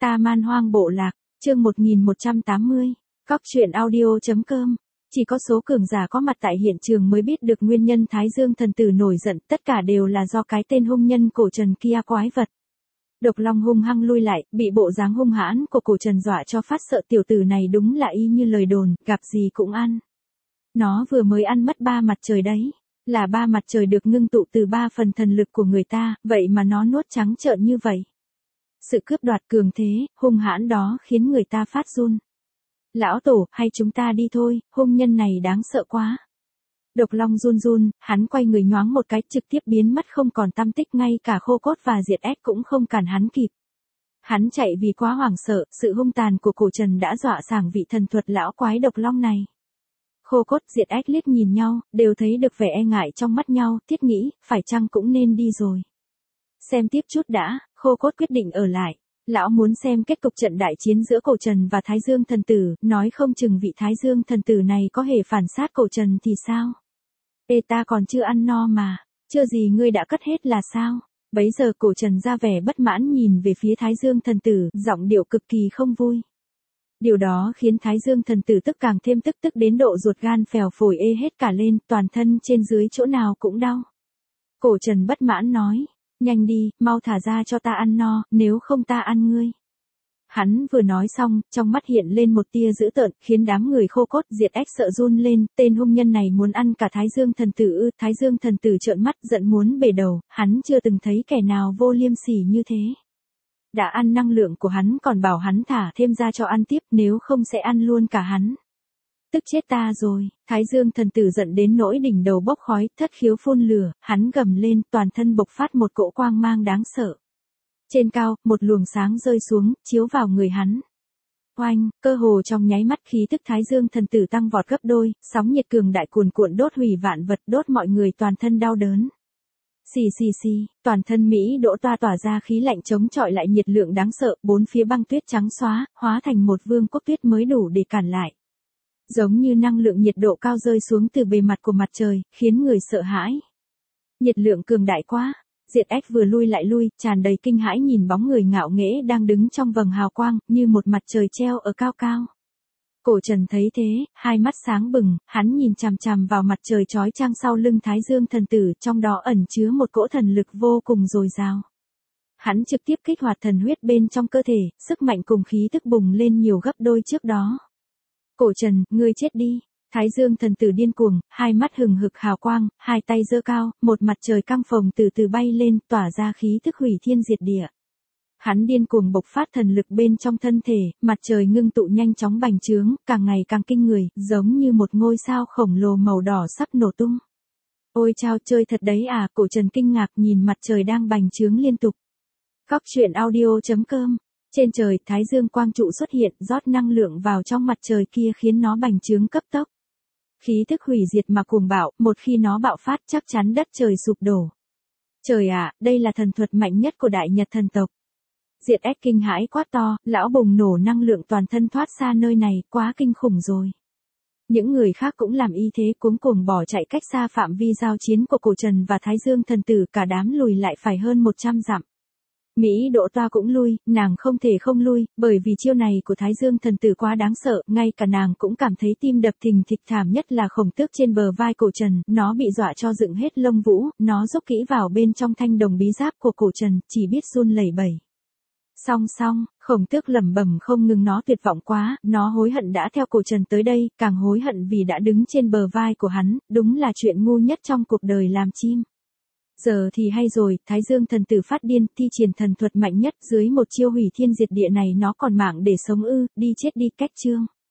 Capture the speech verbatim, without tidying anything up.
Ta Man Hoang Bộ Lạc, chương một nghìn một trăm tám mươi, Cóc truyện audio chấm com. Chỉ có số cường giả có mặt tại hiện trường mới biết được nguyên nhân Thái Dương thần tử nổi giận, tất cả đều là do cái tên hung nhân cổ Trần kia quái vật. Độc Long hung hăng lui lại, bị bộ dáng hung hãn của cổ Trần dọa cho phát sợ, tiểu tử này đúng là y như lời đồn, gặp gì cũng ăn. Nó vừa mới ăn mất ba mặt trời đấy, là ba mặt trời được ngưng tụ từ ba phần thần lực của người ta, vậy mà nó nuốt trắng trợn như vậy. Sự cướp đoạt cường thế, hung hãn đó khiến người ta phát run. Lão tổ, hay chúng ta đi thôi, hung nhân này đáng sợ quá. Độc Long run run, hắn quay người nhoáng một cái, trực tiếp biến mất không còn tăm tích, ngay cả Khô Cốt và Diệt Ách cũng không cản hắn kịp. Hắn chạy vì quá hoảng sợ, sự hung tàn của cổ Trần đã dọa sảng vị thần thuật lão quái Độc Long này. Khô Cốt, Diệt Ách liếc nhìn nhau, đều thấy được vẻ e ngại trong mắt nhau, thiết nghĩ, phải chăng cũng nên đi rồi. Xem tiếp chút đã, Khô Cốt quyết định ở lại. Lão muốn xem kết cục trận đại chiến giữa cổ Trần và Thái Dương thần tử, nói không chừng vị Thái Dương thần tử này có hề phản sát cổ Trần thì sao? Ê, ta còn chưa ăn no mà, chưa gì ngươi đã cất hết là sao? Bấy giờ cổ Trần ra vẻ bất mãn nhìn về phía Thái Dương thần tử, giọng điệu cực kỳ không vui. Điều đó khiến Thái Dương thần tử tức càng thêm tức, tức đến độ ruột gan phèo phổi ê hết cả lên, toàn thân trên dưới chỗ nào cũng đau. Cổ Trần bất mãn nói, nhanh đi, mau thả ra cho ta ăn no, nếu không ta ăn ngươi. Hắn vừa nói xong, trong mắt hiện lên một tia dữ tợn, khiến đám người Khô Cốt, Diệt Ách sợ run lên, tên hung nhân này muốn ăn cả Thái Dương thần tử ư? Thái Dương thần tử trợn mắt giận muốn bể đầu, hắn chưa từng thấy kẻ nào vô liêm sỉ như thế. Đã ăn năng lượng của hắn còn bảo hắn thả thêm ra cho ăn tiếp, nếu không sẽ ăn luôn cả hắn. Tức chết ta rồi, Thái Dương thần tử giận đến nỗi đỉnh đầu bốc khói, thất khiếu phun lửa, hắn gầm lên, toàn thân bộc phát một cỗ quang mang đáng sợ. Trên cao, một luồng sáng rơi xuống, chiếu vào người hắn. Oanh, cơ hồ trong nháy mắt khí tức Thái Dương thần tử tăng vọt gấp đôi, sóng nhiệt cường đại cuồn cuộn đốt hủy vạn vật, đốt mọi người toàn thân đau đớn. Xì xì xì, toàn thân Mỹ Đỗ Toa tỏa ra khí lạnh chống chọi lại nhiệt lượng đáng sợ, bốn phía băng tuyết trắng xóa, hóa thành một vương quốc tuyết mới đủ để cản lại. Giống như năng lượng nhiệt độ cao rơi xuống từ bề mặt của mặt trời, khiến người sợ hãi. Nhiệt lượng cường đại quá. Diệt Ách vừa lui lại lui, tràn đầy kinh hãi nhìn bóng người ngạo nghễ đang đứng trong vầng hào quang, như một mặt trời treo ở cao cao. Cổ Trần thấy thế, hai mắt sáng bừng, hắn nhìn chằm chằm vào mặt trời chói chang sau lưng Thái Dương thần tử, trong đó ẩn chứa một cỗ thần lực vô cùng dồi dào. Hắn trực tiếp kích hoạt thần huyết bên trong cơ thể, sức mạnh cùng khí tức bùng lên nhiều gấp đôi trước đó. Cổ Trần, ngươi chết đi. Thái Dương thần tử điên cuồng, hai mắt hừng hực hào quang, hai tay giơ cao, một mặt trời căng phồng từ từ bay lên, tỏa ra khí tức hủy thiên diệt địa. Hắn điên cuồng bộc phát thần lực bên trong thân thể, mặt trời ngưng tụ nhanh chóng bành trướng, càng ngày càng kinh người, giống như một ngôi sao khổng lồ màu đỏ sắp nổ tung. Ôi chao, chơi thật đấy à? Cổ Trần kinh ngạc nhìn mặt trời đang bành trướng liên tục. Cóc truyện audio chấm com. Trên trời, Thái Dương quang trụ xuất hiện, rót năng lượng vào trong mặt trời kia khiến nó bành trướng cấp tốc. Khí thức hủy diệt mà cuồng bạo, một khi nó bạo phát chắc chắn đất trời sụp đổ. Trời ạ, đây là thần thuật mạnh nhất của Đại Nhật thần tộc. Diệt Ách kinh hãi quát to, lão bùng nổ năng lượng toàn thân thoát xa nơi này, quá kinh khủng rồi. Những người khác cũng làm y thế, cuống cuồng bỏ chạy cách xa phạm vi giao chiến của cổ Trần và Thái Dương thần tử, cả đám lùi lại phải hơn một trăm dặm. Mỹ Đỗ Toa cũng lui, nàng không thể không lui, bởi vì chiêu này của Thái Dương thần tử quá đáng sợ, ngay cả nàng cũng cảm thấy tim đập thình thịch, thảm nhất là khổng tước trên bờ vai cổ Trần, nó bị dọa cho dựng hết lông vũ, nó rúc kỹ vào bên trong thanh đồng bí giáp của cổ Trần, chỉ biết run lẩy bẩy. Song song, khổng tước lẩm bẩm không ngừng, nó tuyệt vọng quá, nó hối hận đã theo cổ Trần tới đây, càng hối hận vì đã đứng trên bờ vai của hắn, đúng là chuyện ngu nhất trong cuộc đời làm chim. Giờ thì hay rồi, Thái Dương thần tử phát điên, thi triển thần thuật mạnh nhất, dưới một chiêu hủy thiên diệt địa này nó còn mạng để sống ư? Đi chết đi, cách chương.